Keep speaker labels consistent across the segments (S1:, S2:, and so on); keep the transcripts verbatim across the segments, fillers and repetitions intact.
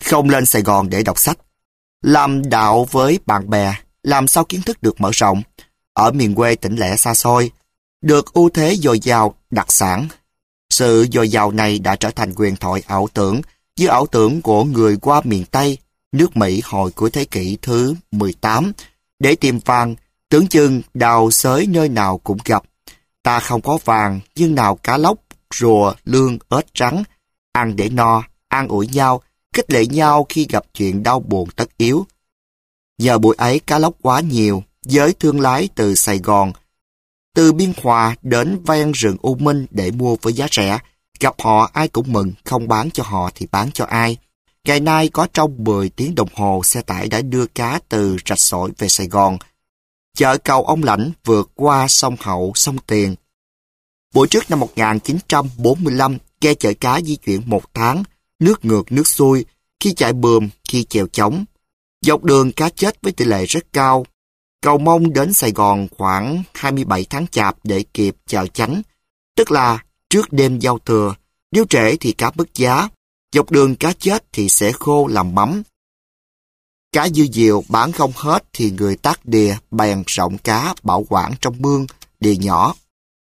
S1: Không lên Sài Gòn để đọc sách. Làm đạo với bạn bè, làm sao kiến thức được mở rộng. Ở miền quê tỉnh lẻ xa xôi, được ưu thế dồi dào đặc sản. Sự dồi dào này đã trở thành huyền thoại ảo tưởng, như ảo tưởng của người qua miền Tây, nước Mỹ hồi cuối thế kỷ thứ mười tám. Để tìm vàng, tưởng chừng đào xới nơi nào cũng gặp. Ta không có vàng, nhưng nào cá lóc, rùa, lương, ếch rắn. Ăn để no, an ủi nhau, khích lệ nhau khi gặp chuyện đau buồn tất yếu. Nhờ buổi ấy cá lóc quá nhiều, giới thương lái từ Sài Gòn, từ Biên Hòa đến ven rừng U Minh để mua với giá rẻ. Gặp họ ai cũng mừng, không bán cho họ thì bán cho ai. Ngày nay có trong mười tiếng đồng hồ xe tải đã đưa cá từ Rạch Sỏi về Sài Gòn. Chợ cầu Ông Lãnh vượt qua sông Hậu, sông Tiền. Buổi trước năm một nghìn chín trăm bốn mươi lăm, ghe chở cá di chuyển một tháng, nước ngược nước xuôi, khi chạy bườm, khi chèo chống. Dọc đường cá chết với tỷ lệ rất cao. Cầu mong đến Sài Gòn khoảng hai mươi bảy tháng Chạp để kịp chợ Chánh, tức là trước đêm giao thừa. Nếu trễ thì cá mất giá. Dọc đường cá chết thì sẽ khô làm mắm. Cá dư diều bán không hết thì người tác đìa bèn rộng cá bảo quản trong mương, đìa nhỏ.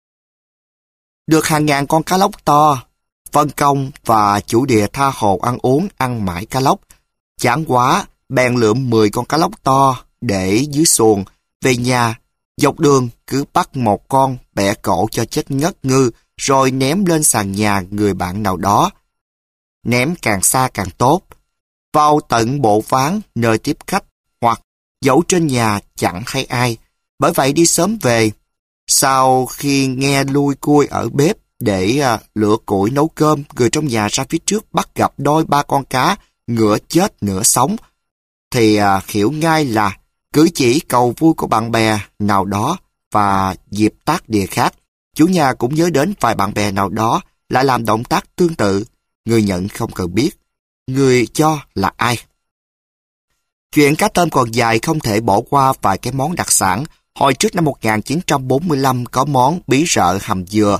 S1: Được hàng ngàn con cá lóc to, phân công và chủ đìa tha hồ ăn uống, ăn mãi cá lóc. Chán quá, bèn lượm mười con cá lóc to để dưới xuồng. Về nhà, dọc đường cứ bắt một con, bẻ cổ cho chết ngất ngư, rồi ném lên sàn nhà người bạn nào đó. Ném càng xa càng tốt. Vào tận bộ ván nơi tiếp khách, hoặc giấu trên nhà chẳng thấy ai. Bởi vậy đi sớm về. Sau khi nghe lui cui ở bếp để à, lửa củi nấu cơm, người trong nhà ra phía trước bắt gặp đôi ba con cá, nửa chết nửa sống, thì à, hiểu ngay là cử chỉ cầu vui của bạn bè nào đó và dịp tác đìa khác. Chủ nhà cũng nhớ đến vài bạn bè nào đó lại làm động tác tương tự. Người nhận không cần biết người cho là ai. Chuyện cá tôm còn dài, không thể bỏ qua vài cái món đặc sản. Hồi trước năm một nghìn chín trăm bốn mươi lăm có món bí rợ hầm dừa.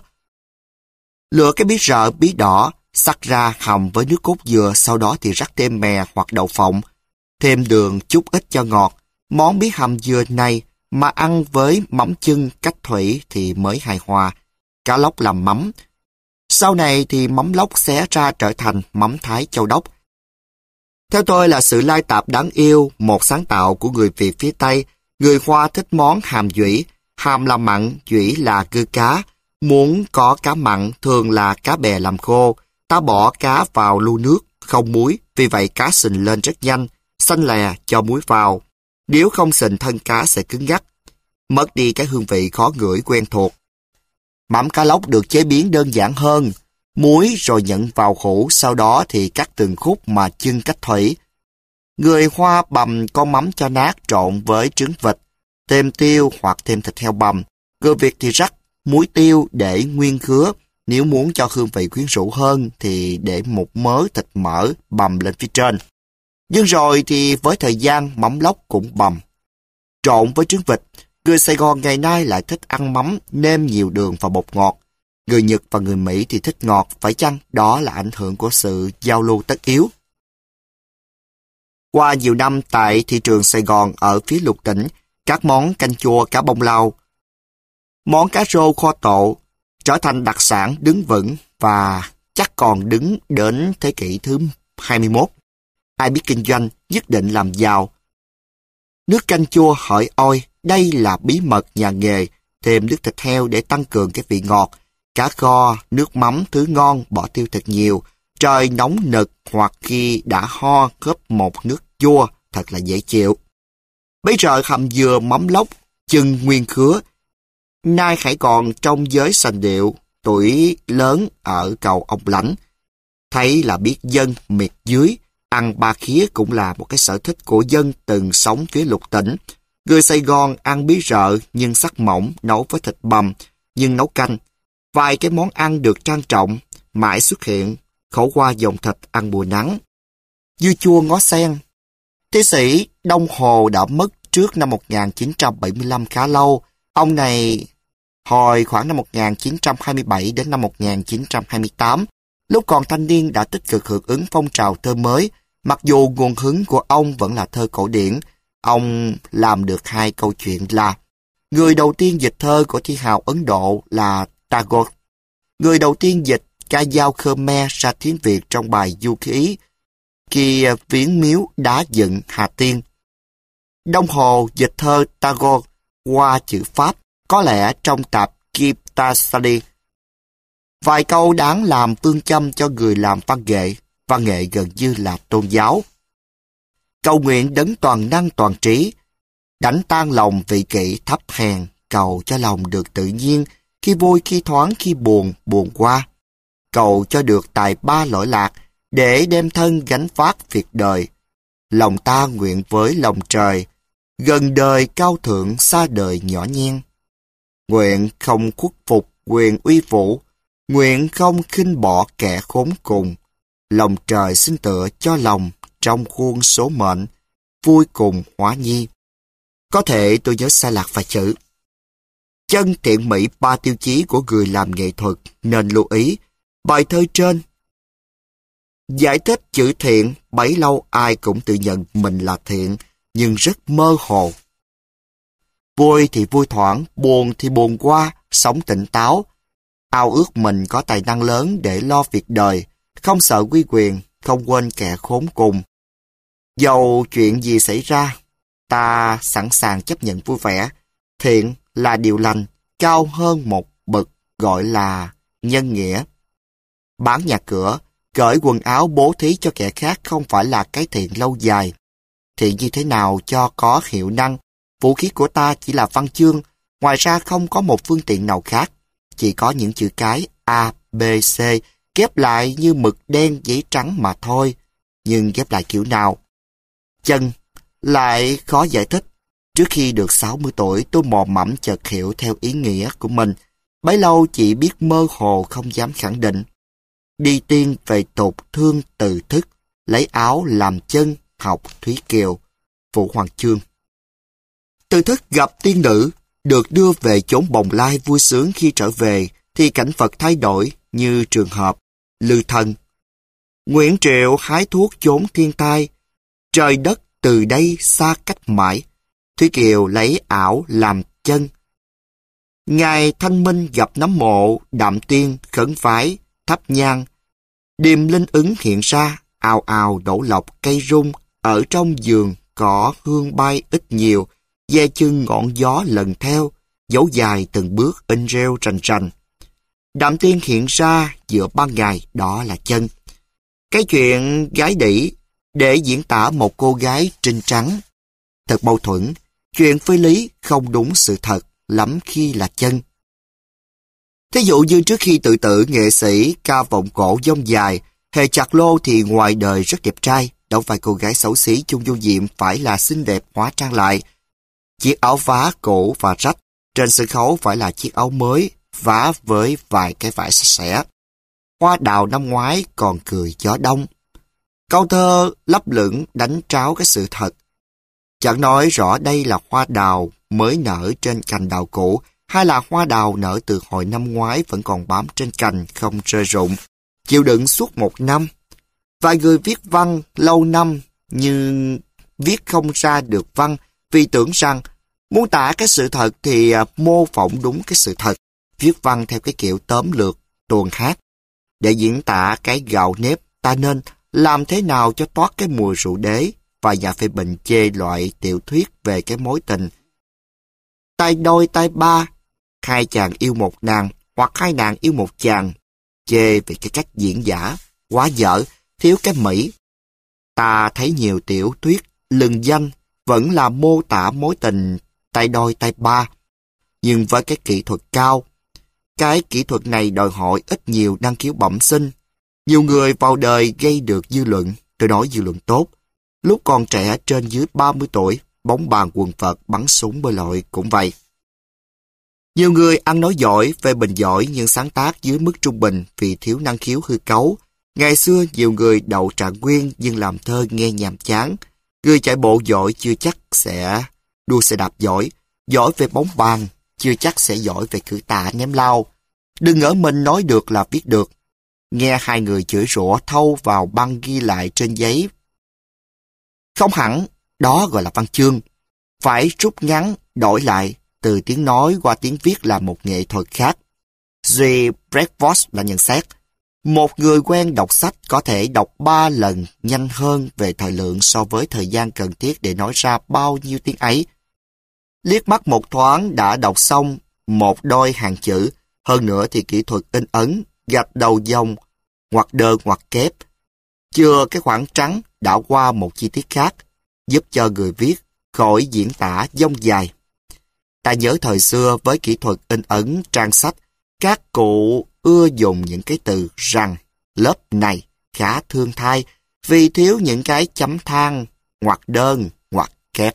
S1: Lựa cái bí rợ bí đỏ, sắc ra hầm với nước cốt dừa, sau đó thì rắc thêm mè hoặc đậu phộng, thêm đường chút ít cho ngọt. Món bí hầm dừa này mà ăn với mắm chưng cách thủy thì mới hài hòa. Cá lóc làm mắm. Sau này thì mắm lóc xé ra trở thành mắm Thái Châu Đốc. Theo tôi là sự lai tạp đáng yêu, một sáng tạo của người Việt phía Tây. Người Hoa thích món hàm dũy. Hàm là mặn, dũy là cưa cá. Muốn có cá mặn thường là cá bè làm khô. Ta bỏ cá vào lu nước, không muối, vì vậy cá sình lên rất nhanh. Xanh lè, cho muối vào. Nếu không sình thân cá sẽ cứng ngắc, mất đi cái hương vị khó ngửi quen thuộc. Mắm cá lóc được chế biến đơn giản hơn. Muối rồi nhận vào hũ, sau đó thì cắt từng khúc mà chưng cách thủy. Người Hoa bằm con mắm cho nát trộn với trứng vịt, thêm tiêu hoặc thêm thịt heo bằm. Người Việt thì rắc muối tiêu để nguyên khứa. Nếu muốn cho hương vị quyến rũ hơn thì để một mớ thịt mỡ bằm lên phía trên. Nhưng rồi thì với thời gian mắm lóc cũng bằm. Trộn với trứng vịt, người Sài Gòn ngày nay lại thích ăn mắm nêm nhiều đường và bột ngọt. Người Nhật và người Mỹ thì thích ngọt, phải chăng đó là ảnh hưởng của sự giao lưu tất yếu? Qua nhiều năm tại thị trường Sài Gòn ở phía Lục Tỉnh, các món canh chua cá bông lau, món cá rô kho tộ trở thành đặc sản đứng vững và chắc còn đứng đến thế kỷ thứ hai mươi mốt. Ai biết kinh doanh nhất định làm giàu. Nước canh chua hỏi ôi, đây là bí mật nhà nghề, thêm nước thịt heo để tăng cường cái vị ngọt. Cá kho, nước mắm thứ ngon, bỏ tiêu thật nhiều. Trời nóng nực hoặc khi đã ho khớp một nước chua thật là dễ chịu. Bây giờ hầm dừa mắm lóc, chưng nguyên khứa. Nay hãy còn trong giới sành điệu, tuổi lớn ở cầu Ông Lãnh. Thấy là biết dân miệt dưới, ăn ba khía cũng là một cái sở thích của dân từng sống phía Lục Tỉnh. Người Sài Gòn ăn bí rợ nhưng sắc mỏng, nấu với thịt bằm, nhưng nấu canh. Vài cái món ăn được trang trọng, mãi xuất hiện, khổ qua dòng thịt ăn mùa nắng. Dưa chua ngó sen. Tiến sĩ Đông Hồ đã mất trước năm một nghìn chín trăm bảy mươi lăm khá lâu. Ông này hồi khoảng năm một nghìn chín trăm hai mươi bảy đến năm một nghìn chín trăm hai mươi tám, lúc còn thanh niên đã tích cực hưởng ứng phong trào thơ mới, Mặc dù nguồn hứng của ông vẫn là thơ cổ điển, ông làm được hai câu chuyện là người đầu tiên dịch thơ của thi hào Ấn Độ là Tagore, người đầu tiên dịch ca dao Khmer ra tiếng Việt trong bài du ký khi viếng miếu đá dựng Hà Tiên. Đông Hồ dịch thơ Tagore qua chữ Pháp, có lẽ trong tạp Giptasali. Vài câu đáng làm phương châm cho người làm văn nghệ, văn nghệ gần như là tôn giáo. Cầu nguyện đấng toàn năng toàn trí, đánh tan lòng vị kỷ thấp hèn, cầu cho lòng được tự nhiên, khi vui khi thoáng khi buồn, buồn qua. Cầu cho được tài ba lỗi lạc, để đem thân gánh vác việc đời. Lòng ta nguyện với lòng trời, gần đời cao thượng xa đời nhỏ nhen. Nguyện không khuất phục quyền uy vũ, nguyện không khinh bỏ kẻ khốn cùng. Lòng trời xin tựa cho lòng trong khuôn số mệnh, vui cùng hóa nhi. Có thể tôi nhớ sai lạc vài chữ. Chân thiện mỹ ba tiêu chí của người làm nghệ thuật nên lưu ý. Bài thơ trên giải thích chữ thiện, bấy lâu ai cũng tự nhận mình là thiện, nhưng rất mơ hồ. Vui thì vui thoảng, buồn thì buồn qua, sống tỉnh táo. Ao ước mình có tài năng lớn để lo việc đời, không sợ quy quyền, không quên kẻ khốn cùng. Dầu chuyện gì xảy ra, ta sẵn sàng chấp nhận vui vẻ. Thiện là điều lành, cao hơn một bậc gọi là nhân nghĩa. Bán nhà cửa, cởi quần áo bố thí cho kẻ khác không phải là cái thiện lâu dài. Thiện như thế nào cho có hiệu năng? Vũ khí của ta chỉ là văn chương, ngoài ra không có một phương tiện nào khác. Chỉ có những chữ cái A, B, C ghép lại như mực đen giấy trắng mà thôi. Nhưng ghép lại kiểu nào? Chân lại khó giải thích. Trước khi được sáu mươi tuổi, tôi mò mẫm chợt hiểu theo ý nghĩa của mình. Bấy lâu chỉ biết mơ hồ không dám khẳng định. Đi tiên về tột thương từ thức, lấy áo làm chân, học Thúy Kiều, Vũ Hoàng Chương. Từ thức gặp tiên nữ, được đưa về chốn bồng lai vui sướng. Khi trở về thì cảnh vật thay đổi, như trường hợp Lư Thân. Nguyễn Triệu hái thuốc chốn thiên tai, trời đất từ đây xa cách mãi. Thúy Kiều lấy ảo làm chân. Ngài Thanh Minh gặp nấm mộ, Đạm Tiên khấn vái, thắp nhang. Điềm linh ứng hiện ra, ào ào đổ lọc cây rung, ở trong giường cỏ hương bay ít nhiều, ve chân ngọn gió lần theo, dấu dài từng bước in rêu rành rành. Đạm Tiên hiện ra giữa ban ngày, đó là chân. Cái chuyện gái đĩ để diễn tả một cô gái trinh trắng. Thật mâu thuẫn, chuyện phi lý không đúng sự thật, lắm khi là chân. Thí dụ như trước khi tự tử, nghệ sĩ ca vọng cổ dông dài, hề chặt lô thì ngoài đời rất đẹp trai, đâu phải cô gái xấu xí chung vô diệm phải là xinh đẹp hóa trang lại. Chiếc áo vá cũ và rách, trên sân khấu phải là chiếc áo mới, vá với vài cái vải sạch sẽ. Hoa đào năm ngoái còn cười gió đông. Câu thơ lấp lửng đánh tráo cái sự thật. Chẳng nói rõ đây là hoa đào mới nở trên cành đào cũ, hay là hoa đào nở từ hồi năm ngoái vẫn còn bám trên cành không rơi rụng, chịu đựng suốt một năm. Vài người viết văn lâu năm nhưng viết không ra được văn vì tưởng rằng muốn tả cái sự thật thì mô phỏng đúng cái sự thật, viết văn theo cái kiểu tóm lược, tuồng hát. Để diễn tả cái gạo nếp, ta nên làm thế nào cho toát cái mùi rượu đế, và nhà phê bình chê loại tiểu thuyết về cái mối tình tay đôi tay ba, hai chàng yêu một nàng hoặc hai nàng yêu một chàng, chê về cái cách diễn giả quá dở, thiếu cái mỹ. Ta thấy nhiều tiểu thuyết lừng danh vẫn là mô tả mối tình tay đôi tay ba, nhưng với cái kỹ thuật cao. Cái kỹ thuật này đòi hỏi ít nhiều năng khiếu bẩm sinh. Nhiều người vào đời gây được dư luận, tôi nói dư luận tốt. Lúc còn trẻ trên dưới ba mươi tuổi, bóng bàn quần vợt, bắn súng bơi lội cũng vậy. Nhiều người ăn nói giỏi, phê bình giỏi nhưng sáng tác dưới mức trung bình vì thiếu năng khiếu hư cấu. Ngày xưa nhiều người đậu trạng nguyên nhưng làm thơ nghe nhàm chán. Người chạy bộ giỏi chưa chắc sẽ đua xe đạp giỏi, giỏi về bóng bàn chưa chắc sẽ giỏi về cử tạ ném lao. Đừng ngỡ mình nói được là viết được. Nghe hai người chửi rủa thâu vào băng ghi lại trên giấy Không hẳn, đó gọi là văn chương. Phải rút ngắn, đổi lại, từ tiếng nói qua tiếng viết là một nghệ thuật khác. G. Breakfast là nhận xét. Một người quen đọc sách có thể đọc ba lần nhanh hơn về thời lượng so với thời gian cần thiết để nói ra bao nhiêu tiếng ấy. Liếc mắt một thoáng đã đọc xong một đôi hàng chữ, hơn nữa thì kỹ thuật in ấn, gạch đầu dòng, ngoặc đơn ngoặc kép, chưa cái khoảng trắng đã qua một chi tiết khác, giúp cho người viết khỏi diễn tả dông dài. Ta nhớ thời xưa với kỹ thuật in ấn trang sách, các cụ ưa dùng những cái từ rằng, lớp này khá thương thai vì thiếu những cái chấm than, ngoặc đơn, ngoặc kép.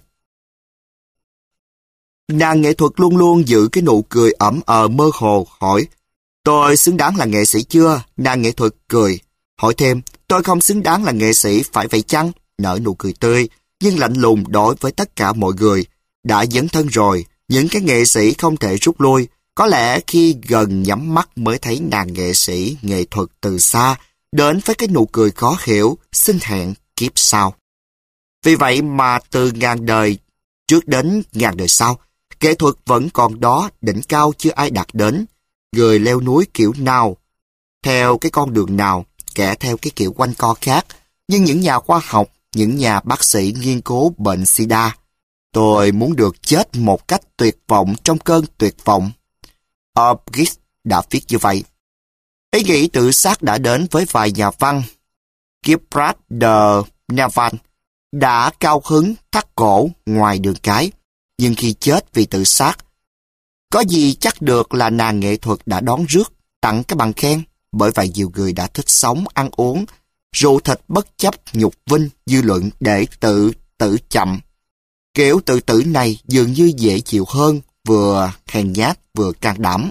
S1: Nàng nghệ thuật luôn luôn giữ cái nụ cười ẩm ờ mơ hồ, hỏi, tôi xứng đáng là nghệ sĩ chưa? Nàng nghệ thuật cười, hỏi thêm, tôi không xứng đáng là nghệ sĩ phải vậy chăng? Nở nụ cười tươi, nhưng lạnh lùng đối với tất cả mọi người. Đã dấn thân rồi, những cái nghệ sĩ không thể rút lui. Có lẽ khi gần nhắm mắt mới thấy nàng nghệ sĩ nghệ thuật từ xa, đến với cái nụ cười khó hiểu, xin hẹn kiếp sau. Vì vậy mà từ ngàn đời trước đến ngàn đời sau, nghệ thuật vẫn còn đó, đỉnh cao chưa ai đạt đến. Người leo núi kiểu nào, theo cái con đường nào, kẻ theo cái kiểu quanh co khác. Nhưng những nhà khoa học, những nhà bác sĩ nghiên cứu bệnh sida, tôi muốn được chết một cách tuyệt vọng trong cơn tuyệt vọng. Orgis đã viết như vậy. Ý nghĩ tự sát đã đến với vài nhà văn. Gilbert de Navan đã cao hứng thắt cổ ngoài đường cái, nhưng khi chết vì tự sát, có gì chắc được là nàng nghệ thuật đã đón rước, tặng cái bằng khen. Bởi vậy nhiều người đã thích sống, ăn uống, rượu thịt bất chấp nhục vinh dư luận để tự tử chậm. Kiểu tự tử này dường như dễ chịu hơn, vừa hèn nhát vừa can đảm.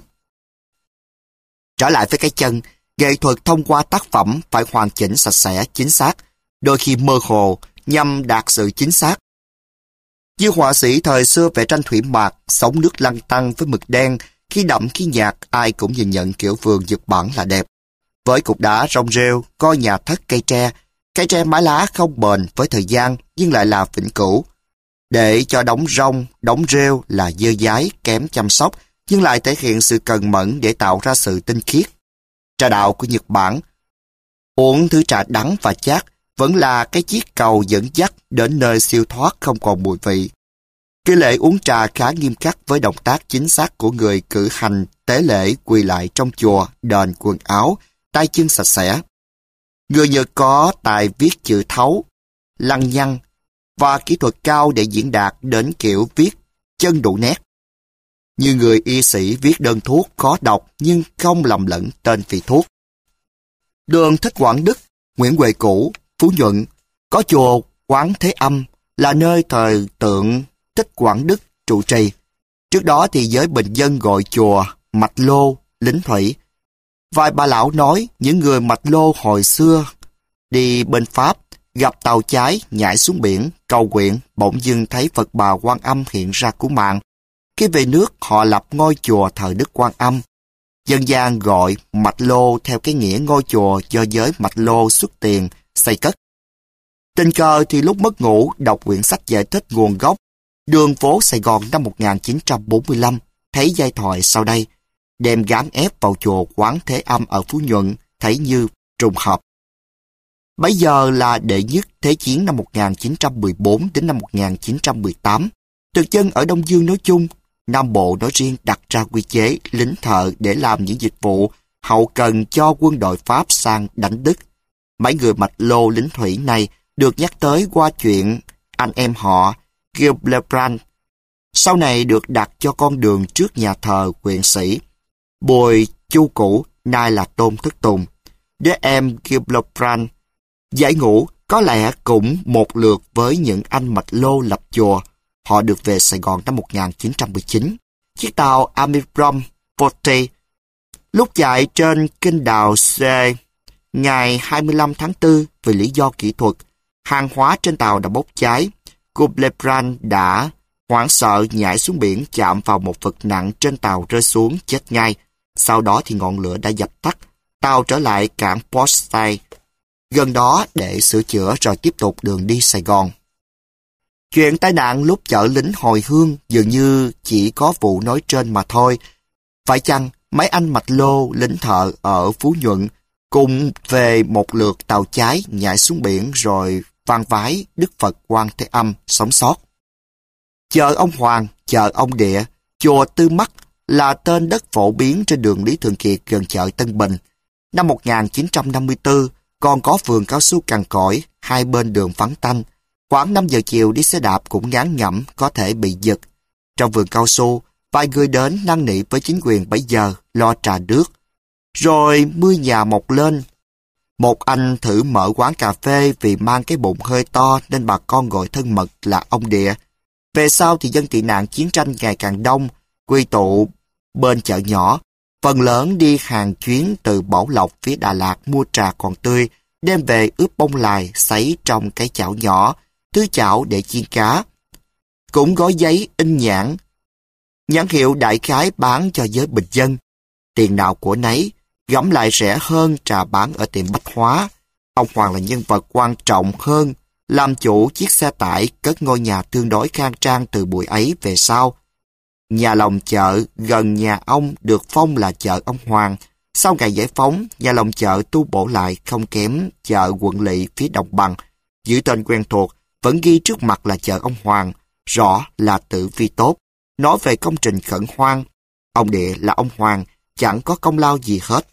S1: Trở lại với cái chân, nghệ thuật thông qua tác phẩm phải hoàn chỉnh sạch sẽ, chính xác, đôi khi mơ hồ nhằm đạt sự chính xác. Như họa sĩ thời xưa vẽ tranh thủy mạc, sóng nước lăn tăn với mực đen, khi đậm khi nhạt ai cũng nhìn nhận kiểu vườn Nhật Bản là đẹp. Với cục đá rong rêu, coi nhà thất cây tre, cây tre mái lá không bền với thời gian nhưng lại là vĩnh cửu. Để cho đống rong, đống rêu là dơ dái, kém chăm sóc, nhưng lại thể hiện sự cần mẫn để tạo ra sự tinh khiết. Trà đạo của Nhật Bản, uống thứ trà đắng và chát, vẫn là cái chiếc cầu dẫn dắt đến nơi siêu thoát không còn mùi vị. Cái lễ uống trà khá nghiêm khắc với động tác chính xác của người cử hành tế lễ quỳ lại trong chùa, đền quần áo, tay chân sạch sẽ. Người Nhật có tài viết chữ thấu, lăng nhăng và kỹ thuật cao để diễn đạt đến kiểu viết chân đủ nét. Như người y sĩ viết đơn thuốc khó đọc nhưng không lầm lẫn tên vị thuốc. Đường Thích Quảng Đức, Nguyễn Huệ Cũ, Phú Nhuận, có chùa Quán Thế Âm là nơi thờ tượng Thích Quảng Đức trụ trì. Trước đó thì giới bình dân gọi chùa Mạch Lô, lính thủy. Vài bà lão nói những người Mạch Lô hồi xưa đi bên Pháp, gặp tàu cháy nhảy xuống biển, cầu nguyện, bỗng dưng thấy Phật Bà Quan Âm hiện ra cứu mạng. Khi về nước họ lập ngôi chùa thờ Đức Quan Âm. Dân gian gọi Mạch Lô theo cái nghĩa ngôi chùa do giới Mạch Lô xuất tiền xây cất. Tình cờ thì lúc mất ngủ đọc quyển sách giải thích nguồn gốc đường phố Sài Gòn năm một nghìn chín trăm bốn mươi lăm, thấy giai thoại sau đây, đem gán ép vào chùa Quán Thế Âm ở Phú Nhuận, thấy như trùng hợp. Bấy giờ là đệ nhất Thế chiến năm một nghìn chín trăm mười bốn đến năm một nghìn chín trăm mười tám. Thực dân ở Đông Dương nói chung, Nam Bộ nói riêng đặt ra quy chế lính thợ để làm những dịch vụ hậu cần cho quân đội Pháp sang đánh Đức. Mấy người Mạch Lô lính thủy này được nhắc tới qua chuyện anh em họ Gilbert, sau này được đặt cho con đường trước nhà thờ huyện sĩ. Bùi Chu Cũ, nay là Tôn Thất Tùng. Đứa em Gilbert giải ngũ có lẽ cũng một lượt với những anh Mạch Lô lập chùa. Họ được về Sài Gòn năm một nghìn chín trăm mười chín. Chiếc tàu Amirom Forte lúc chạy trên kênh đào C ngày hai mươi lăm tháng tư vì lý do kỹ thuật, hàng hóa trên tàu đã bốc cháy. Gilbert đã hoảng sợ nhảy xuống biển, chạm vào một vật nặng trên tàu rơi xuống chết ngay. Sau đó thì ngọn lửa đã dập tắt. Tàu trở lại cảng Port Said gần đó để sửa chữa rồi tiếp tục đường đi Sài Gòn. Chuyện tai nạn lúc chở lính hồi hương dường như chỉ có vụ nói trên mà thôi. Phải chăng mấy anh mạch lô lính thợ ở Phú Nhuận cùng về một lượt tàu cháy nhảy xuống biển rồi van vái Đức Phật Quan Thế Âm sống sót? Chợ ông Hoàng, chợ ông Địa, chùa Tư Mắc là tên đất phổ biến trên đường Lý Thường Kiệt gần chợ Tân Bình. Năm một nghìn chín trăm năm mươi tư, còn có vườn cao su cằn cỗi, hai bên đường vắng tanh. Khoảng năm giờ chiều đi xe đạp cũng ngán ngẩm, có thể bị giật. Trong vườn cao su, vài người đến năn nỉ với chính quyền bấy giờ lo trà nước. Rồi mưa nhà mọc lên. Một anh thử mở quán cà phê vì mang cái bụng hơi to nên bà con gọi thân mật là ông Địa. Về sau thì dân tị nạn chiến tranh ngày càng đông, quy tụ bên chợ nhỏ. Phần lớn đi hàng chuyến từ Bảo Lộc phía Đà Lạt mua trà còn tươi, đem về ướp bông lài sấy trong cái chảo nhỏ, thứ chảo để chiên cá. Cũng gói giấy in nhãn. Nhãn hiệu đại khái bán cho giới bình dân. Tiền nào của nấy, gẫm lại rẻ hơn trà bán ở tiệm bách hóa. Ông Hoàng là nhân vật quan trọng hơn, làm chủ chiếc xe tải cất ngôi nhà tương đối khang trang từ buổi ấy về sau. Nhà lòng chợ gần nhà ông được phong là chợ ông Hoàng. Sau ngày giải phóng, nhà lòng chợ tu bổ lại không kém chợ Quận Lỵ phía Đồng Bằng. Giữ tên quen thuộc, vẫn ghi trước mặt là chợ ông Hoàng, rõ là tử vi tốt. Nói về công trình khẩn hoang, ông Địa là ông Hoàng, chẳng có công lao gì hết.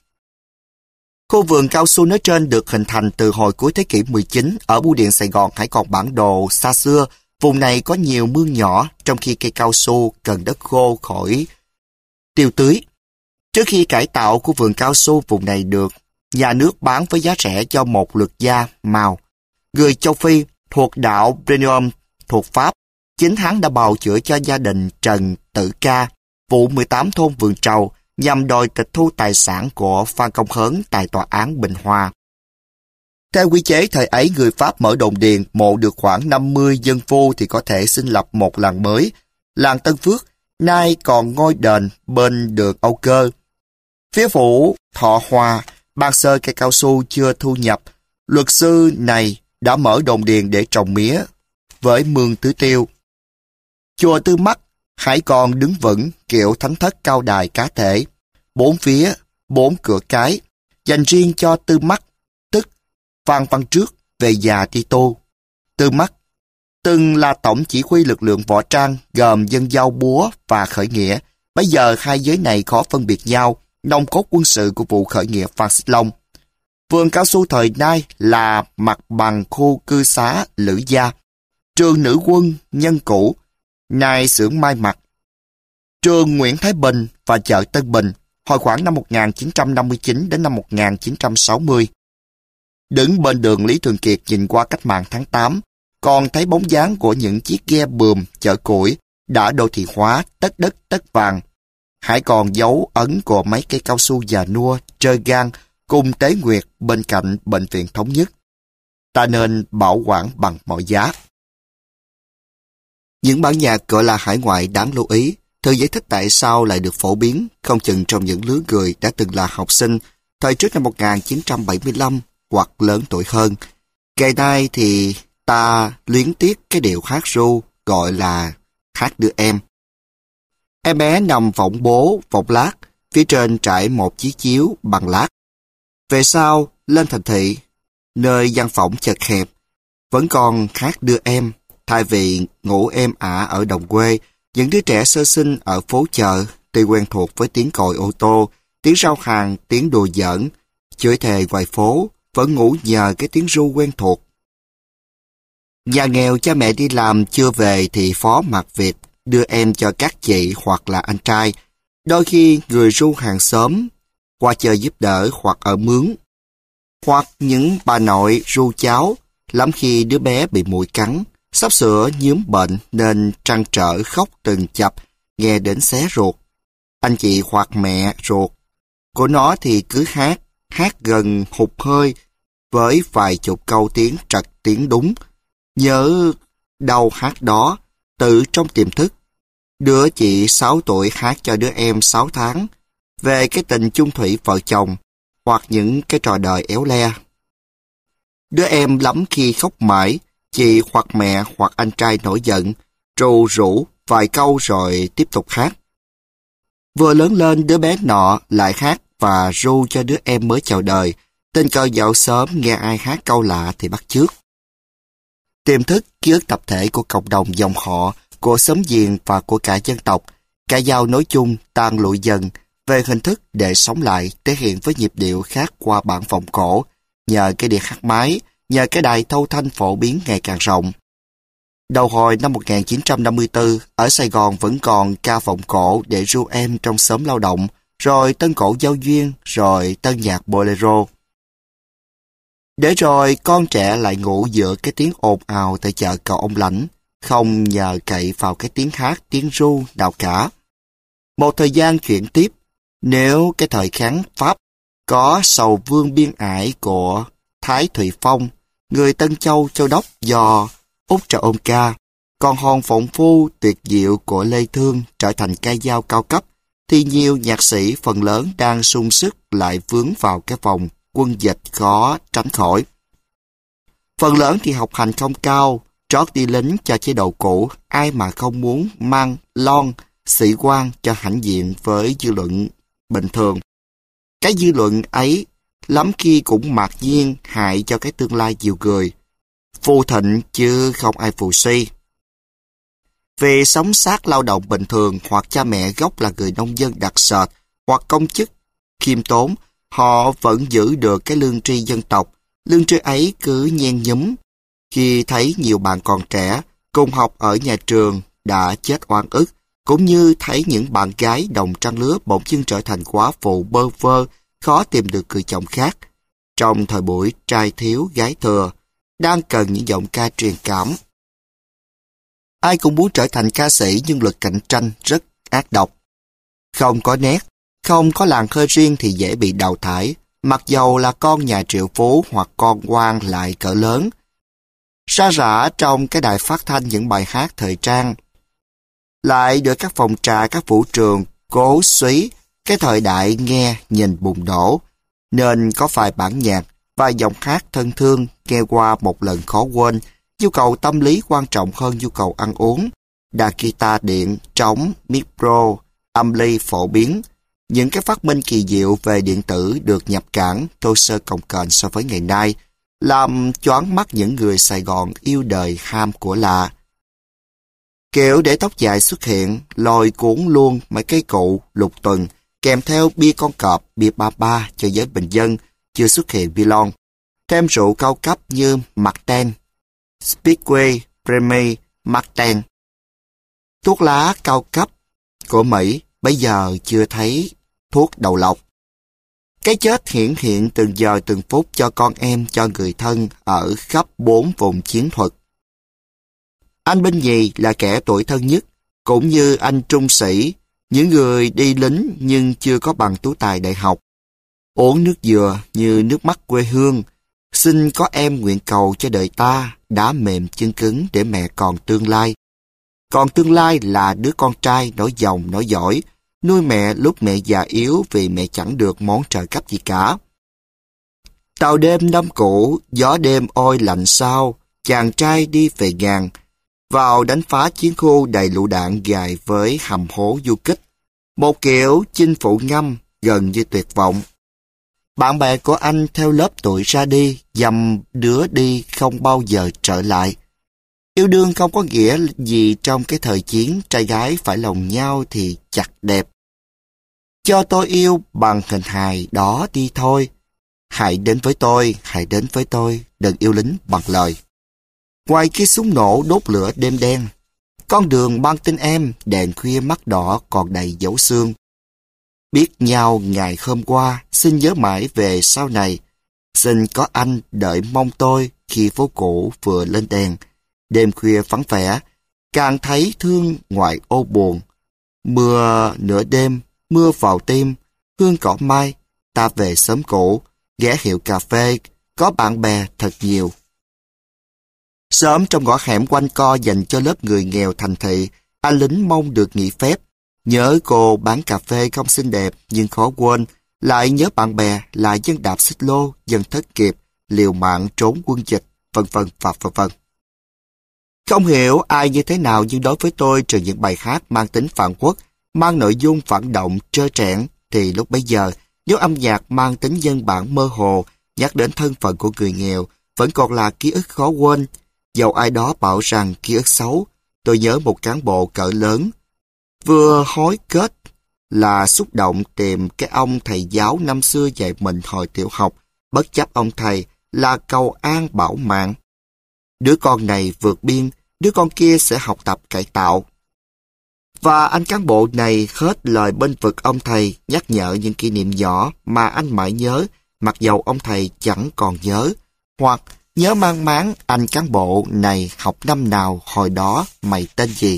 S1: Khu vườn cao su nói trên được hình thành từ hồi cuối thế kỷ mười chín. Ở bưu điện Sài Gòn hãy còn bản đồ xa xưa. Vùng này có nhiều mương nhỏ, trong khi cây cao su cần đất khô khỏi tiêu tưới. Trước khi cải tạo khu vườn cao su, vùng này được nhà nước bán với giá rẻ cho một lượt da màu. Người châu Phi thuộc đảo Brenium thuộc Pháp, chính hắn đã bào chữa cho gia đình Trần Tử Ca, vụ mười tám thôn vườn trầu, nhằm đòi tịch thu tài sản của Phan Công Hớn tại tòa án Bình Hòa. Theo quy chế thời ấy, người Pháp mở đồn điền, mộ được khoảng năm mươi dân phu thì có thể xin lập một làng mới. Làng Tân Phước, nay còn ngôi đền bên đường Âu Cơ. Phía phủ Thọ Hòa, ban sơ cây cao su chưa thu nhập. Luật sư này đã mở đồn điền để trồng mía với mương tưới tiêu. Chùa Tư Mắc hãy còn đứng vững kiểu thánh thất cao đài cá thể. Bốn phía, bốn cửa cái, dành riêng cho Tư Mắc, tức Phan Văn Trước về già Tito. Tư Mắc từng là tổng chỉ huy lực lượng võ trang gồm dân giao búa và khởi nghĩa. Bây giờ hai giới này khó phân biệt nhau, nòng cốt quân sự của vụ khởi nghĩa Phan Xích Long. Vườn cao su thời nay là mặt bằng khu cư xá Lữ Gia, trường nữ quân Nhân Cũ, nay xưởng may mặc, trường Nguyễn Thái Bình và chợ Tân Bình, hồi khoảng năm một nghìn chín trăm năm mươi chín đến năm một nghìn chín trăm sáu mươi. Đứng bên đường Lý Thường Kiệt nhìn qua cách mạng tháng tám, còn thấy bóng dáng của những chiếc ghe buồm chở củi đã đô thị hóa tất đất tất vàng. Hãy còn dấu ấn của mấy cây cao su già nua, trơ gan cùng Tế Nguyệt bên cạnh Bệnh viện Thống Nhất. Ta nên bảo quản bằng mọi giá. Những bản nhạc gọi là hải ngoại đáng lưu ý, thư giải thích tại sao lại được phổ biến, không chừng trong những lứa người đã từng là học sinh thời trước năm một nghìn chín trăm bảy mươi lăm hoặc lớn tuổi hơn. Ngày nay thì ta luyến tiếc cái điệu hát ru gọi là hát đưa em. Em bé nằm võng bố, võng lát, phía trên trải một chiếc chiếu bằng lát. Về sau, lên thành thị, nơi gian phòng chật hẹp, vẫn còn hát đưa em. Thay vì ngủ êm ả ở đồng quê, những đứa trẻ sơ sinh ở phố chợ tuy quen thuộc với tiếng còi ô tô, tiếng rao hàng, tiếng đùa giỡn, chửi thề ngoài phố, vẫn ngủ nhờ cái tiếng ru quen thuộc. Nhà nghèo cha mẹ đi làm chưa về thì phó mặc việc đưa em cho các chị hoặc là anh trai. Đôi khi người ru hàng xóm qua chơi giúp đỡ hoặc ở mướn. Hoặc những bà nội ru cháu, lắm khi đứa bé bị muỗi cắn, sắp sửa nhớm bệnh nên trăn trở khóc từng chập, nghe đến xé ruột. Anh chị hoặc mẹ ruột của nó thì cứ hát, hát gần hụt hơi với vài chục câu tiếng trật tiếng đúng. Nhớ đâu hát đó, tự trong tiềm thức. Đứa chị sáu tuổi hát cho đứa em sáu tháng về cái tình chung thủy vợ chồng hoặc những cái trò đời éo le. Đứa em lắm khi khóc mãi, Chị hoặc mẹ hoặc anh trai nổi giận, trù rủ vài câu rồi tiếp tục hát. Vừa lớn lên, đứa bé nọ lại hát và ru cho đứa em mới chào đời. Tình cờ dạo sớm nghe ai hát câu lạ thì bắt chước. Tiềm thức, ký ức tập thể của cộng đồng dòng họ, của xóm giềng và của cả dân tộc, cả dao nói chung tan lụi dần về hình thức để sống lại, thể hiện với nhịp điệu khác qua bản vọng cổ, nhờ cái điện hát máy, nhờ cái đài thâu thanh phổ biến ngày càng rộng. Đầu hồi năm một nghìn chín trăm năm mươi tư, ở Sài Gòn vẫn còn ca vọng cổ để ru em trong xóm lao động, rồi tân cổ giao duyên, rồi tân nhạc bolero. Để rồi con trẻ lại ngủ giữa cái tiếng ồn ào tại chợ cầu ông Lãnh, không nhờ cậy vào cái tiếng hát, tiếng ru nào cả. Một thời gian chuyển tiếp, nếu cái thời kháng Pháp có sầu vương biên ải của Thái Thụy Phong, người Tân Châu Châu Đốc do Úc Trợ Ôn ca, còn hòn phụng phu tuyệt diệu của Lê Thương trở thành ca dao cao cấp, thì nhiều nhạc sĩ phần lớn đang sung sức lại vướng vào cái vòng quân dịch khó tránh khỏi. Phần lớn thì học hành không cao, trót đi lính cho chế độ cũ, ai mà không muốn mang lon, sĩ quan cho hãnh diện với dư luận bình thường. Cái dư luận ấy lắm khi cũng mạc nhiên hại cho cái tương lai nhiều người. Phù thịnh chứ không ai phù suy. Vì sống sát lao động bình thường hoặc cha mẹ gốc là người nông dân đặc sệt hoặc công chức khiêm tốn, họ vẫn giữ được cái lương tri dân tộc. Lương tri ấy cứ nhen nhúm. Khi thấy nhiều bạn còn trẻ cùng học ở nhà trường đã chết oan ức, cũng như thấy những bạn gái đồng trang lứa bỗng dưng trở thành quá phụ bơ vơ, khó tìm được người chồng khác. Trong thời buổi trai thiếu gái thừa, đang cần những giọng ca truyền cảm. Ai cũng muốn trở thành ca sĩ, nhưng luật cạnh tranh rất ác độc. Không có nét, không có làng khơi riêng thì dễ bị đào thải, mặc dầu là con nhà triệu phú hoặc con quan lại cỡ lớn. Ra rã trong cái đài phát thanh những bài hát thời trang, lại được các phòng trà, các vũ trường cố suý cái thời đại nghe nhìn bùng nổ, nên có vài bản nhạc và giọng hát thân thương nghe qua một lần khó quên. Nhu cầu tâm lý quan trọng hơn nhu cầu ăn uống. Đàn guitar điện, trống, micro, âm ly phổ biến. Những cái phát minh kỳ diệu về điện tử được nhập cảng thô sơ cồng kềnh so với ngày nay, làm choáng mắt những người Sài Gòn yêu đời ham của lạ. Kiểu để tóc dài xuất hiện, lôi cuốn luôn mấy cái cụ lục tuần, kèm theo bia con cọp, bia ba ba cho giới bình dân, chưa xuất hiện Villon. Thêm rượu cao cấp như Martin, Speedway, Premier, Martin. Thuốc lá cao cấp của Mỹ bây giờ chưa thấy thuốc đầu lọc. Cái chết hiện hiện từng giờ từng phút cho con em, cho người thân ở khắp bốn vùng chiến thuật. Anh binh nhì là kẻ tuổi thân nhất, cũng như anh trung sĩ, những người đi lính nhưng chưa có bằng tú tài đại học. Uống nước dừa như nước mắt quê hương, xin có em nguyện cầu cho đời ta, đá mềm chân cứng để mẹ còn tương lai. Còn tương lai là đứa con trai nổi dòng nổi giỏi, nuôi mẹ lúc mẹ già yếu vì mẹ chẳng được món trợ cấp gì cả. Tàu đêm năm cũ, gió đêm ôi lạnh sao, chàng trai đi về ngàn, vào đánh phá chiến khu đầy lựu đạn gài với hầm hố du kích. Một kiểu chinh phụ ngâm, gần như tuyệt vọng. Bạn bè của anh theo lớp tuổi ra đi, dầm đứa đi không bao giờ trở lại. Yêu đương không có nghĩa gì trong cái thời chiến, trai gái phải lòng nhau thì chặt đẹp. Cho tôi yêu bằng hình hài đó đi thôi. Hãy đến với tôi, hãy đến với tôi, đừng yêu lính bằng lời. Ngoài kia súng nổ đốt lửa đêm đen, con đường mang tên em, đèn khuya mắt đỏ còn đầy dấu xương. Biết nhau ngày hôm qua, xin nhớ mãi về sau này. Xin có anh đợi mong tôi khi phố cũ vừa lên đèn. Đêm khuya vắng vẻ, càng thấy thương ngoài ô buồn. Mưa nửa đêm, mưa vào tim, hương cỏ mai, ta về sớm cũ, ghé hiệu cà phê, có bạn bè thật nhiều. Sớm trong ngõ hẻm quanh co dành cho lớp người nghèo thành thị, anh lính mong được nghỉ phép. Nhớ cô bán cà phê không xinh đẹp nhưng khó quên, lại nhớ bạn bè là dân đạp xích lô, dân thất nghiệp, liều mạng trốn quân dịch, vân vân và vân vân. Không hiểu ai như thế nào nhưng đối với tôi, trừ những bài hát mang tính phản quốc, mang nội dung phản động trơ trẽn, thì lúc bấy giờ, nếu âm nhạc mang tính dân bản mơ hồ, nhắc đến thân phận của người nghèo, vẫn còn là ký ức khó quên. Dẫu ai đó bảo rằng ký ức xấu, tôi nhớ một cán bộ cỡ lớn, vừa hối kết là xúc động tìm cái ông thầy giáo năm xưa dạy mình hồi tiểu học, bất chấp ông thầy là cầu an bảo mạng. Đứa con này vượt biên, đứa con kia sẽ học tập cải tạo. Và anh cán bộ này hết lời bênh vực ông thầy, nhắc nhở những kỷ niệm nhỏ mà anh mãi nhớ, mặc dầu ông thầy chẳng còn nhớ, hoặc nhớ mang máng anh cán bộ này học năm nào hồi đó mày tên gì.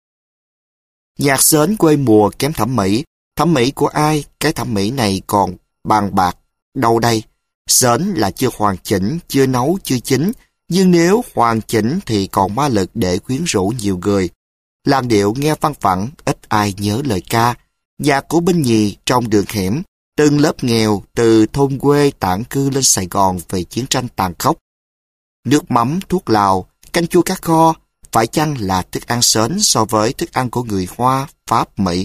S1: Nhạc xến quê mùa kém thẩm mỹ, thẩm mỹ của ai, cái thẩm mỹ này còn bàn bạc đâu đây. Xến là chưa hoàn chỉnh, chưa nấu, chưa chín, nhưng nếu hoàn chỉnh thì còn ma lực để quyến rũ nhiều người. Làn điệu nghe văng vẳng, ít ai nhớ lời ca. Nhạc của binh nhì trong đường hẻm, từng lớp nghèo từ thôn quê tản cư lên Sài Gòn về chiến tranh tàn khốc. Nước mắm, thuốc lào, canh chua cá kho, phải chăng là thức ăn xến so với thức ăn của người Hoa, Pháp, Mỹ?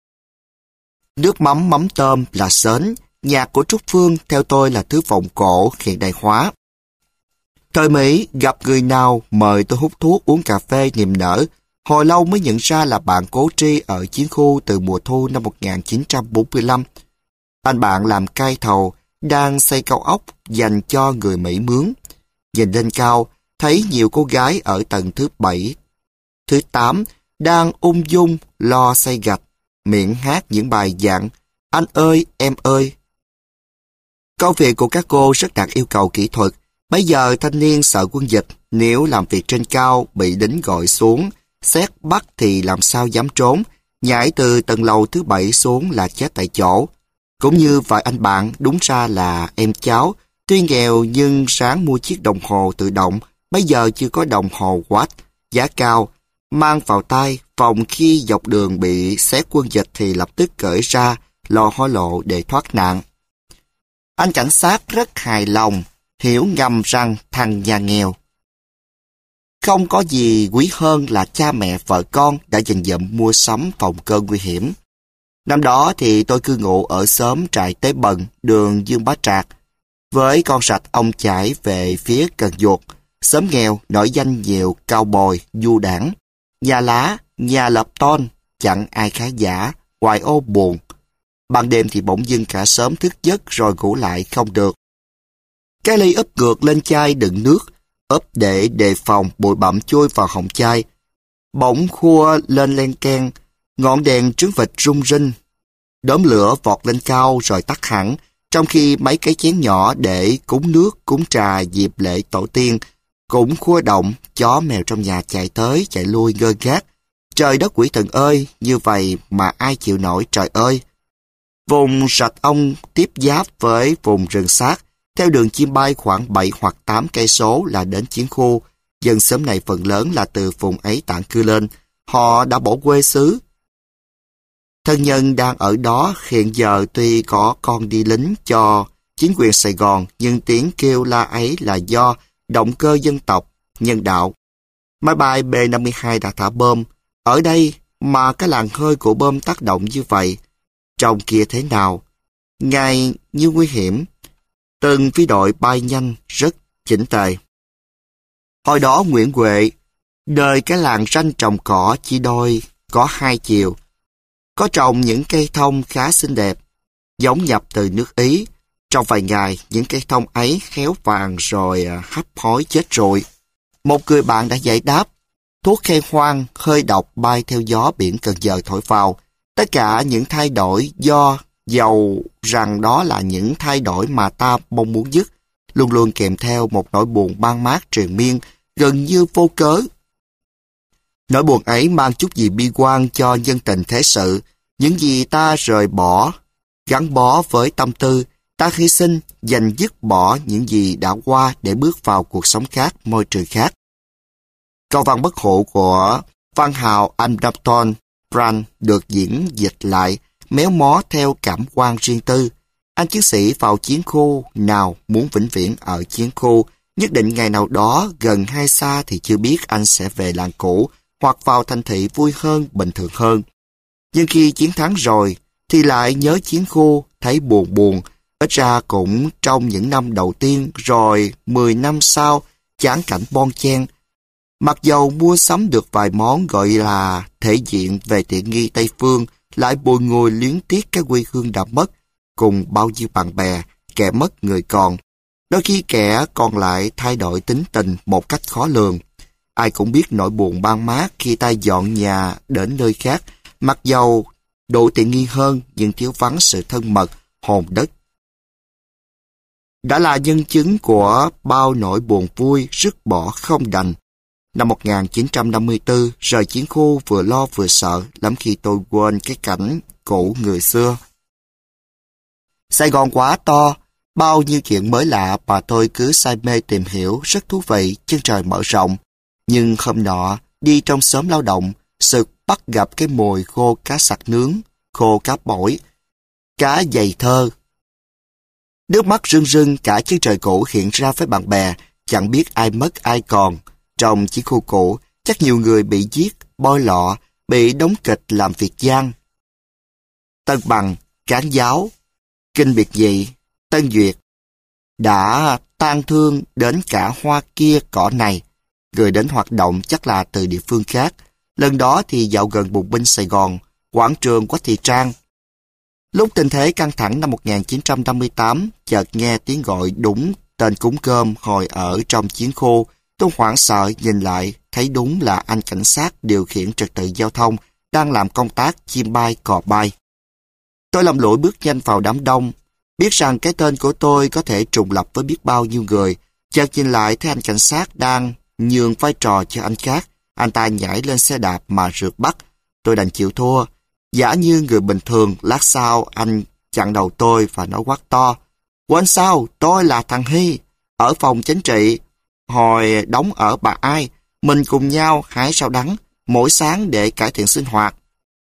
S1: Nước mắm mắm tôm là xến, nhạc của Trúc Phương theo tôi là thứ vọng cổ hiện đại hóa. Thời Mỹ, gặp người nào mời tôi hút thuốc uống cà phê niềm nở, hồi lâu mới nhận ra là bạn Cố Tri ở chiến khu từ mùa thu năm một nghìn chín trăm bốn mươi lăm. Anh bạn làm cai thầu, đang xây cao ốc dành cho người Mỹ mướn. Nhìn lên cao, thấy nhiều cô gái ở tầng thứ bảy, thứ tám đang ung dung lo xây gạch, miệng hát những bài dạng anh ơi, em ơi. Công việc của các cô rất đạt yêu cầu kỹ thuật. Bây giờ thanh niên sợ quân dịch, nếu làm việc trên cao bị lính gọi xuống, xét bắt thì làm sao dám trốn, nhảy từ tầng lầu thứ bảy xuống là chết tại chỗ. Cũng như vài anh bạn đúng ra là em cháu, tuy nghèo nhưng sáng mua chiếc đồng hồ tự động, bây giờ chưa có đồng hồ Watt, giá cao, mang vào tay, phòng khi dọc đường bị xét quân dịch thì lập tức cởi ra, lo hối lộ để thoát nạn. Anh cảnh sát rất hài lòng, hiểu ngầm rằng thằng nhà nghèo không có gì quý hơn là cha mẹ vợ con đã dành dụm mua sắm phòng cơn nguy hiểm. Năm đó thì tôi cư ngụ ở xóm Trại Tế Bần, đường Dương Bá Trạc, với con rạch ông chảy về phía Cần Duột. Xóm nghèo nổi danh nhiều cao bồi, du đảng, nhà lá, nhà lập ton, chẳng ai khá giả, ngoài ô buồn. Ban đêm thì bỗng dưng cả xóm thức giấc rồi ngủ lại không được. Cái ly úp ngược lên chai đựng nước, úp để đề phòng bụi bặm trôi vào họng chai. Bỗng khua lên len keng, ngọn đèn trứng vịt rung rinh. Đốm lửa vọt lên cao rồi tắt hẳn, trong khi mấy cái chén nhỏ để cúng nước, cúng trà dịp lễ tổ tiên cũng khua động, chó mèo trong nhà chạy tới chạy lui ngơ ngác. Trời đất quỷ thần ơi, như vậy mà ai chịu nổi trời ơi. Vùng rạch ông tiếp giáp với vùng rừng sát, theo đường chim bay khoảng bảy hoặc tám cây số là đến chiến khu. Dân xóm này phần lớn là từ vùng ấy tản cư lên, họ đã bỏ quê xứ. Thân nhân đang ở đó hiện giờ tuy có con đi lính cho chính quyền Sài Gòn, nhưng tiếng kêu la ấy là do động cơ dân tộc, nhân đạo. Máy bay B năm mươi hai đã thả bom. Ở đây mà cái làn hơi của bom tác động như vậy, trong kia thế nào? Ngày như nguy hiểm. Từng phi đội bay nhanh, rất chỉnh tề. Hồi đó Nguyễn Huệ, đời cái làng ranh trồng cỏ chỉ đôi, có hai chiều. Có trồng những cây thông khá xinh đẹp, giống nhập từ nước Ý. Trong vài ngày, những cây thông ấy héo vàng rồi hấp hối chết rồi. Một người bạn đã giải đáp, thuốc khai hoang, hơi độc bay theo gió biển Cần Giờ thổi vào. Tất cả những thay đổi do dầu rằng đó là những thay đổi mà ta mong muốn nhất, luôn luôn kèm theo một nỗi buồn ban mát triền miên, gần như vô cớ. Nỗi buồn ấy mang chút gì bi quan cho nhân tình thế sự, những gì ta rời bỏ, gắn bó với tâm tư, ta hy sinh, dành dứt bỏ những gì đã qua để bước vào cuộc sống khác, môi trường khác. Câu văn bất hủ của văn hào Anatole France được diễn dịch lại, méo mó theo cảm quan riêng tư. Anh chiến sĩ vào chiến khu nào muốn vĩnh viễn ở chiến khu, Nhất định ngày nào đó, gần hay xa thì chưa biết, anh sẽ về làng cũ hoặc vào thành thị vui hơn, bình thường hơn. Nhưng khi chiến thắng rồi, thì lại nhớ chiến khu, thấy buồn buồn. Ít ra cũng trong những năm đầu tiên, rồi mười năm sau, chán cảnh bon chen. Mặc dầu mua sắm được vài món gọi là thể diện về tiện nghi Tây Phương, lại bồi ngồi luyến tiếc cái quê hương đã mất, cùng bao nhiêu bạn bè, kẻ mất người còn. Đôi khi kẻ còn lại thay đổi tính tình một cách khó lường. Ai cũng biết nỗi buồn ban mát khi ta dọn nhà đến nơi khác, mặc dầu độ tiện nghi hơn nhưng thiếu vắng sự thân mật, hồn đất. Đã là nhân chứng của bao nỗi buồn vui, dứt bỏ không đành. Năm một nghìn chín trăm năm mươi tư, rời chiến khu vừa lo vừa sợ, lắm khi tôi quên cái cảnh cũ người xưa. Sài Gòn quá to, bao nhiêu chuyện mới lạ mà tôi cứ say mê tìm hiểu, rất thú vị, chân trời mở rộng. Nhưng hôm nọ, đi trong xóm lao động, sực bắt gặp cái mùi khô cá sặc nướng, khô cá bổi, cá dày thơ. Nước mắt rưng rưng, cả chân trời cũ hiện ra với bạn bè, chẳng biết ai mất ai còn. Trong chiến khu cũ, chắc nhiều người bị giết, boi lọ, bị đóng kịch làm việc gian. Tân Bằng, Cán Giáo, Kinh Biệt Nhị, Tân Duyệt đã tang thương đến cả hoa kia cỏ này. Người đến hoạt động chắc là từ địa phương khác. Lần đó thì dạo gần bùng binh Sài Gòn, quảng trường Quách Thị Trang. Lúc tình thế căng thẳng năm một nghìn chín trăm năm mươi tám, chợt nghe tiếng gọi đúng tên cúng cơm hồi ở trong chiến khu. Tôi hoảng sợ nhìn lại, thấy đúng là anh cảnh sát điều khiển trật tự giao thông đang làm công tác chim bay cò bay. Tôi lầm lũi bước nhanh vào đám đông, biết rằng cái tên của tôi có thể trùng lập với biết bao nhiêu người. Chợt nhìn lại thấy anh cảnh sát đang nhường vai trò cho anh khác. Anh ta nhảy lên xe đạp mà rượt bắt. Tôi đành chịu thua. Giả như người bình thường, lát sau anh chặn đầu tôi và nói quát to: "Quên sao, tôi là thằng Hy, ở phòng chính trị, hồi đóng ở Bà Ai, mình cùng nhau hái rau đắng, mỗi sáng để cải thiện sinh hoạt."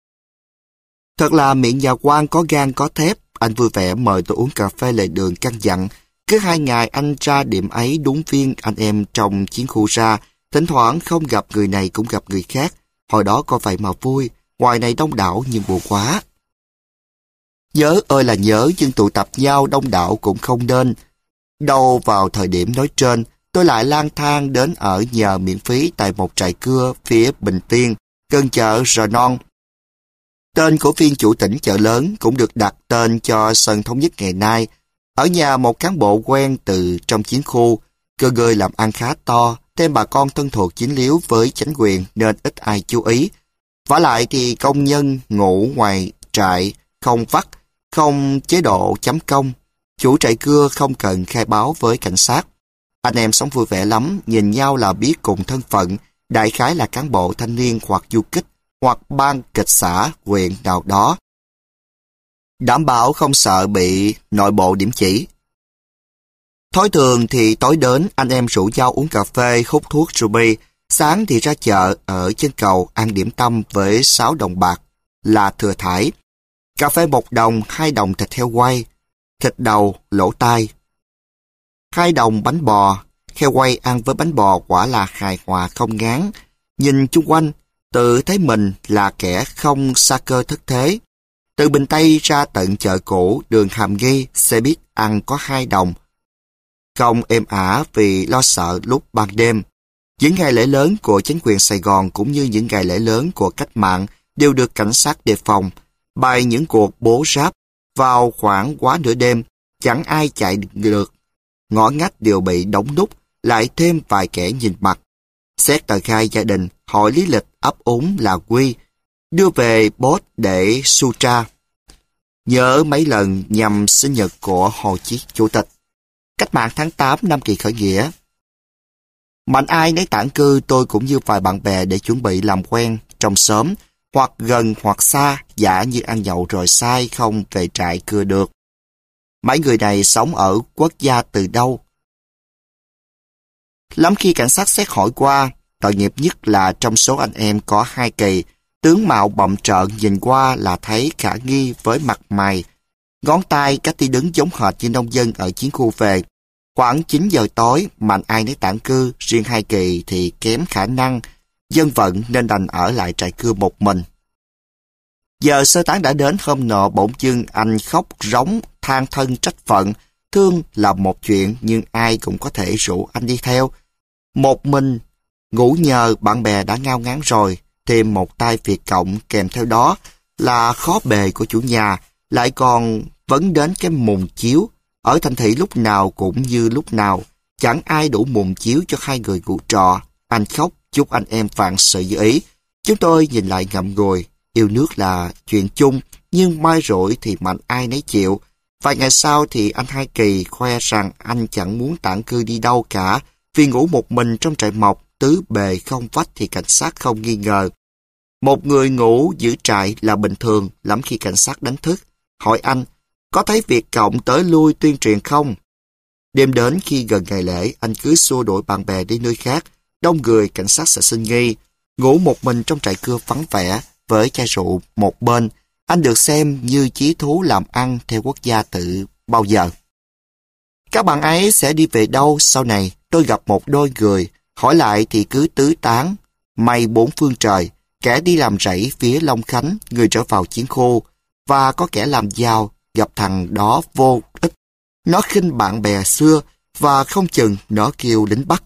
S1: Thật là miệng nhà quan có gan có thép. Anh vui vẻ mời tôi uống cà phê lề đường, căn dặn cứ hai ngày anh ra điểm ấy đúng viên anh em trong chiến khu ra, thỉnh thoảng không gặp người này cũng gặp người khác. Hồi đó có vậy mà vui, ngoài này đông đảo nhưng buồn quá. Nhớ ơi là nhớ, nhưng tụ tập nhau đông đảo cũng không nên. Đâu vào thời điểm nói trên, tôi lại lang thang đến ở nhờ miễn phí tại một trại cưa phía Bình Tiên, gần chợ Rò Non. Tên của viên chủ tỉnh chợ lớn cũng được đặt tên cho sân thống nhất ngày nay. Ở nhà một cán bộ quen từ trong chiến khu, cơ ngơi làm ăn khá to, thêm bà con thân thuộc chính liếu với chính quyền nên ít ai chú ý. Vả lại thì công nhân ngủ ngoài trại, không vắt, không chế độ chấm công. Chủ trại cưa không cần khai báo với cảnh sát. Anh em sống vui vẻ lắm, nhìn nhau là biết cùng thân phận, đại khái là cán bộ thanh niên hoặc du kích, hoặc ban kịch xã, huyện nào đó. Đảm bảo không sợ bị nội bộ điểm chỉ. Thói thường thì tối đến, anh em rủ nhau uống cà phê, hút thuốc ruby. Sáng thì ra chợ ở chân cầu ăn điểm tâm với sáu đồng bạc là thừa thải. Cà phê một đồng, hai đồng thịt heo quay, thịt đầu, lỗ tai. Hai đồng bánh bò, heo quay ăn với bánh bò quả là hài hòa không ngán. Nhìn chung quanh, tự thấy mình là kẻ không xa cơ thất thế. Từ Bình Tây ra tận chợ cũ, đường Hàm Nghi, xe buýt ăn có hai đồng. Không êm ả vì lo sợ lúc ban đêm. Những ngày lễ lớn của chính quyền Sài Gòn cũng như những ngày lễ lớn của cách mạng đều được cảnh sát đề phòng. Bày những cuộc bố ráp vào khoảng quá nửa đêm, chẳng ai chạy được. Ngõ ngách đều bị đóng nút, lại thêm vài kẻ nhìn mặt. Xét tờ khai gia đình, hỏi lý lịch ấp úng là Quy, đưa về bốt để su tra. Nhớ mấy lần nhằm sinh nhật của Hồ Chí Chủ tịch. Cách mạng tháng tám năm kỳ khởi nghĩa. Mạnh ai nấy tản cư, tôi cũng như vài bạn bè để chuẩn bị làm quen trong xóm, hoặc gần hoặc xa, giả như ăn nhậu rồi sai không về trại cưa được. Mấy người này sống ở quốc gia từ đâu? Lắm khi cảnh sát xét hỏi qua, tội nghiệp nhất là trong số anh em có hai kỳ, tướng mạo bậm trợn nhìn qua là thấy khả nghi với mặt mày. Ngón tay cách đi đứng giống hệt như nông dân ở chiến khu về. Khoảng chín giờ tối, mạnh ai nấy tản cư, riêng Hai Kỳ thì kém khả năng, dân vận nên đành ở lại trại cưa một mình. Giờ sơ tán đã đến, hôm nọ bỗng dưng anh khóc rống, than thân trách phận. Thương là một chuyện nhưng ai cũng có thể rủ anh đi theo. Một mình, ngủ nhờ bạn bè đã ngao ngán rồi, thêm một tay việc cộng kèm theo đó là khó bề của chủ nhà, lại còn vấn đến cái mùng chiếu. Ở thành thị lúc nào cũng như lúc nào, chẳng ai đủ mùng chiếu cho hai người ngủ trọ. Anh khóc, chúc anh em vạn sự như ý. Chúng tôi nhìn lại ngậm ngùi. Yêu nước là chuyện chung, nhưng mai rủi thì mạnh ai nấy chịu. Vài ngày sau thì anh Hai Kỳ khoe rằng anh chẳng muốn tản cư đi đâu cả, vì ngủ một mình trong trại mộc, tứ bề không vách thì cảnh sát không nghi ngờ. Một người ngủ giữ trại là bình thường, lắm khi cảnh sát đánh thức. Hỏi anh, có thấy việc cộng tới lui tuyên truyền không? Đêm đến khi gần ngày lễ, anh cứ xua đuổi bạn bè đi nơi khác. Đông người, cảnh sát sẽ sinh nghi. Ngủ một mình trong trại cưa vắng vẻ, với chai rượu một bên, anh được xem như chí thú làm ăn theo quốc gia tự bao giờ. Các bạn ấy sẽ đi về đâu sau này? Tôi gặp một đôi người, hỏi lại thì cứ tứ tán, may bốn phương trời, kẻ đi làm rẫy phía Long Khánh, người trở vào chiến khu, và có kẻ làm giàu, gặp thằng đó vô ích. Nó khinh bạn bè xưa, và không chừng nó kêu lính Bắc.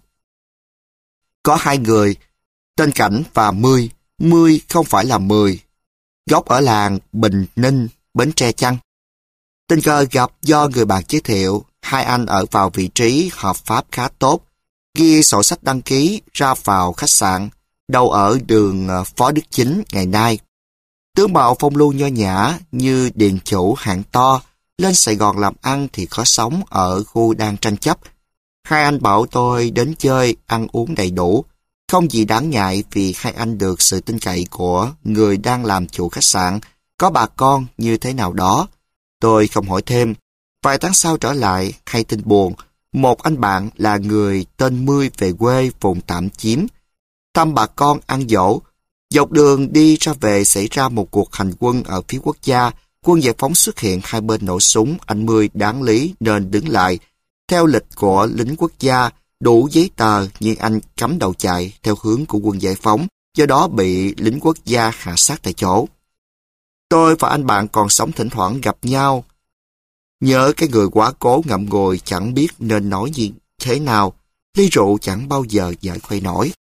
S1: Có hai người, tên Cảnh và Mươi, Mươi không phải là Mười, gốc ở làng Bình Ninh, Bến Tre chăng? Tình cờ gặp do người bạn giới thiệu, hai anh ở vào vị trí hợp pháp khá tốt, ghi sổ sách đăng ký ra vào khách sạn, đâu ở đường Phó Đức Chính ngày nay. Tướng mạo phong lưu nho nhã như điền chủ hạng to, lên Sài Gòn làm ăn thì khó sống ở khu đang tranh chấp. Hai anh bảo tôi đến chơi, ăn uống đầy đủ. Không gì đáng ngại vì hai anh được sự tin cậy của người đang làm chủ khách sạn, có bà con như thế nào đó. Tôi không hỏi thêm. Vài tháng sau trở lại, hay tin buồn, một anh bạn là người tên Mươi về quê vùng tạm chiếm. Thăm bà con ăn dỗ. Dọc đường đi ra về xảy ra một cuộc hành quân ở phía quốc gia. Quân giải phóng xuất hiện, hai bên nổ súng, anh Mươi đáng lý nên đứng lại. Theo lịch của lính quốc gia, đủ giấy tờ nhưng anh cắm đầu chạy theo hướng của quân giải phóng, do đó bị lính quốc gia hạ sát tại chỗ. Tôi và anh bạn còn sống thỉnh thoảng gặp nhau. Nhớ cái người quá cố ngậm ngùi chẳng biết nên nói gì thế nào, ly rượu chẳng bao giờ giải khuây nổi.